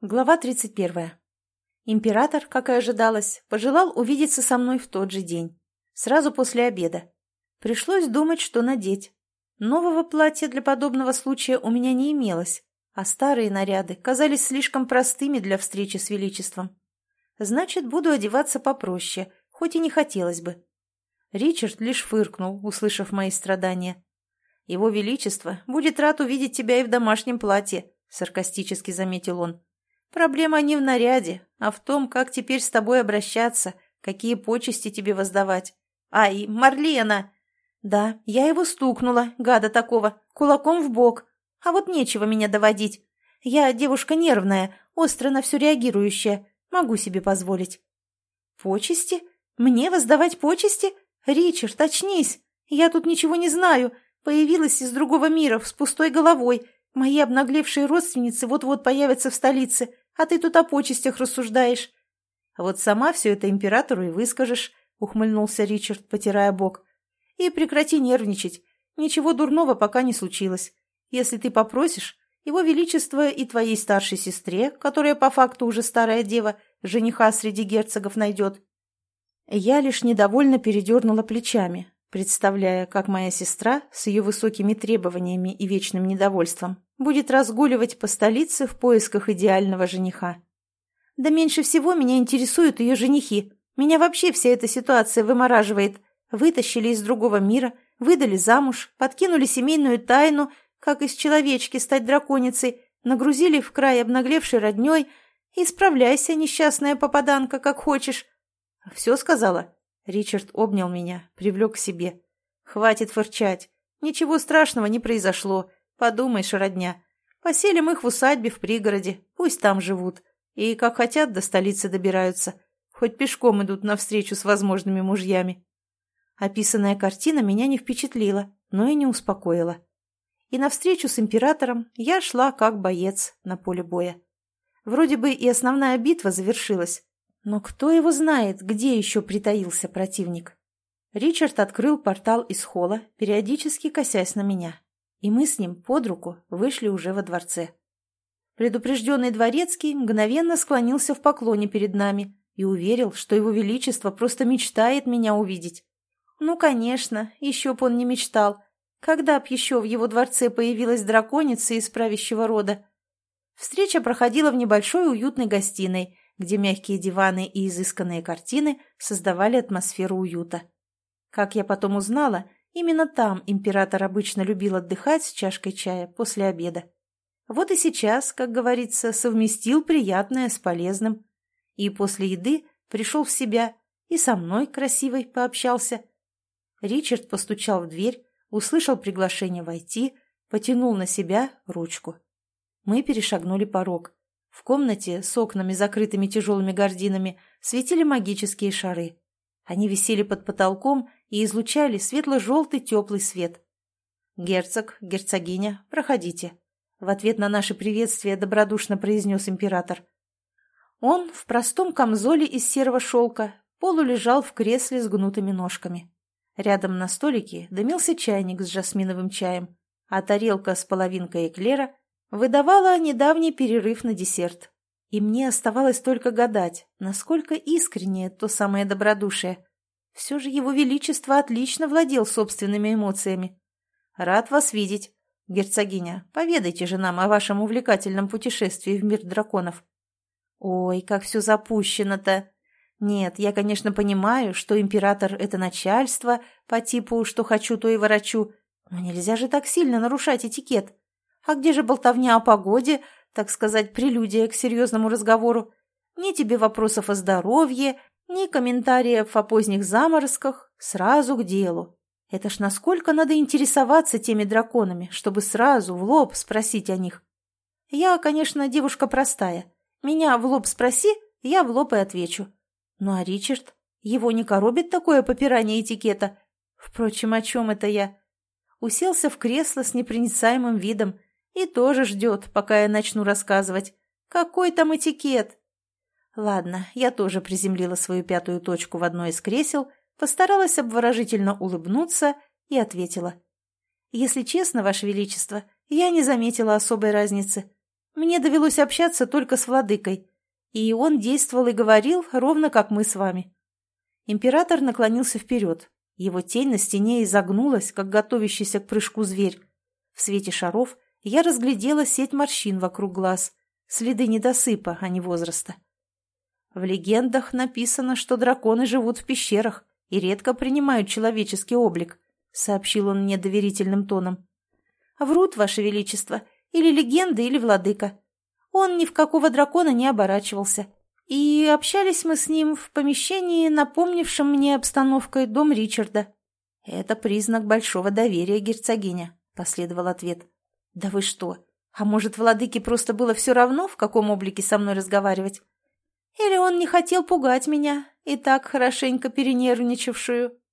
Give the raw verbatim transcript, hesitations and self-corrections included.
Глава тридцать первая. Император, как и ожидалось, пожелал увидеться со мной в тот же день, сразу после обеда. Пришлось думать, что надеть. Нового платья для подобного случая у меня не имелось, а старые наряды казались слишком простыми для встречи с величеством. Значит, буду одеваться попроще, хоть и не хотелось бы. Ричард лишь фыркнул, услышав мои страдания. «Его величество будет рад увидеть тебя и в домашнем платье», — саркастически заметил он. «Проблема не в наряде, а в том, как теперь с тобой обращаться, какие почести тебе воздавать. Ай, Марлена!» «Да, я его стукнула, гада такого, кулаком в бок. А вот нечего меня доводить. Я девушка нервная, остро на все реагирующая, могу себе позволить». «Почести? Мне воздавать почести? Ричард, очнись! Я тут ничего не знаю, появилась из другого мира с пустой головой. Мои обнаглевшие родственницы вот-вот появятся в столице, а ты тут о почестях рассуждаешь». «Вот сама все это императору и выскажешь», — ухмыльнулся Ричард, потирая бок. «И прекрати нервничать. Ничего дурного пока не случилось. Если ты попросишь, его величество и твоей старшей сестре, которая по факту уже старая дева, жениха среди герцогов найдет». Я лишь недовольно передернула плечами, представляя, как моя сестра с ее высокими требованиями и вечным недовольством будет разгуливать по столице в поисках идеального жениха. Да меньше всего меня интересуют ее женихи. Меня вообще вся эта ситуация вымораживает. Вытащили из другого мира, выдали замуж, подкинули семейную тайну, как из человечки стать драконицей, нагрузили в край обнаглевшей родней. И справляйся, несчастная попаданка, как хочешь. «Все сказала?» Ричард обнял меня, привлек к себе. «Хватит фырчать. Ничего страшного не произошло. Подумаешь, родня. Поселим их в усадьбе в пригороде. Пусть там живут. И как хотят, до столицы добираются. Хоть пешком идут навстречу с возможными мужьями». Описанная картина меня не впечатлила, но и не успокоила. И навстречу с императором я шла как боец на поле боя. Вроде бы и основная битва завершилась. Но кто его знает, где еще притаился противник? Ричард открыл портал из холла, периодически косясь на меня. И мы с ним под руку вышли уже во дворце. Предупрежденный дворецкий мгновенно склонился в поклоне перед нами и уверил, что его величество просто мечтает меня увидеть. Ну, конечно, еще б он не мечтал. Когда б еще в его дворце появилась драконица из правящего рода? Встреча проходила в небольшой уютной гостиной, где мягкие диваны и изысканные картины создавали атмосферу уюта. Как я потом узнала, именно там император обычно любил отдыхать с чашкой чая после обеда. Вот и сейчас, как говорится, совместил приятное с полезным. И после еды пришел в себя и со мной красивой пообщался. Ричард постучал в дверь, услышал приглашение войти, потянул на себя ручку. Мы перешагнули порог. В комнате с окнами, закрытыми тяжелыми гардинами, светили магические шары. Они висели под потолком и излучали светло-желтый теплый свет. «Герцог, герцогиня, проходите», — в ответ на наше приветствие добродушно произнес император. Он в простом камзоле из серого шелка полулежал в кресле с гнутыми ножками. Рядом на столике дымился чайник с жасминовым чаем, а тарелка с половинкой эклера выдавала недавний перерыв на десерт. И мне оставалось только гадать, насколько искреннее то самое добродушие. Все же его величество отлично владел собственными эмоциями. «Рад вас видеть. Герцогиня, поведайте же нам о вашем увлекательном путешествии в мир драконов». «Ой, как все запущено-то! Нет, я, конечно, понимаю, что император — это начальство, по типу «что хочу, то и ворочу», но нельзя же так сильно нарушать этикет. А где же болтовня о погоде, так сказать, прелюдия к серьезному разговору? Ни тебе вопросов о здоровье, ни комментариев о поздних заморозках, сразу к делу. Это ж насколько надо интересоваться теми драконами, чтобы сразу в лоб спросить о них. Я, конечно, девушка простая. Меня в лоб спроси, я в лоб и отвечу. Ну а Ричард? Его не коробит такое попирание этикета? Впрочем, о чем это я? Уселся в кресло с непроницаемым видом и тоже ждет, пока я начну рассказывать. Какой там этикет? Ладно, я тоже приземлила свою пятую точку в одно из кресел, постаралась обворожительно улыбнуться и ответила. «Если честно, Ваше Величество, я не заметила особой разницы. Мне довелось общаться только с владыкой, и он действовал и говорил ровно как мы с вами». Император наклонился вперед. Его тень на стене изогнулась, как готовящийся к прыжку зверь. В свете шаров я разглядела сеть морщин вокруг глаз, следы недосыпа, а не возраста. В легендах написано, что драконы живут в пещерах и редко принимают человеческий облик, сообщил он мне доверительным тоном. Врут, Ваше Величество, или легенда, или владыка. Он ни в какого дракона не оборачивался. И общались мы с ним в помещении, напомнившем мне обстановкой дом Ричарда. «Это признак большого доверия, герцогиня», — последовал ответ. «Да вы что? А может, владыке просто было все равно, в каком облике со мной разговаривать? Или он не хотел пугать меня, и так хорошенько перенервничавшую?»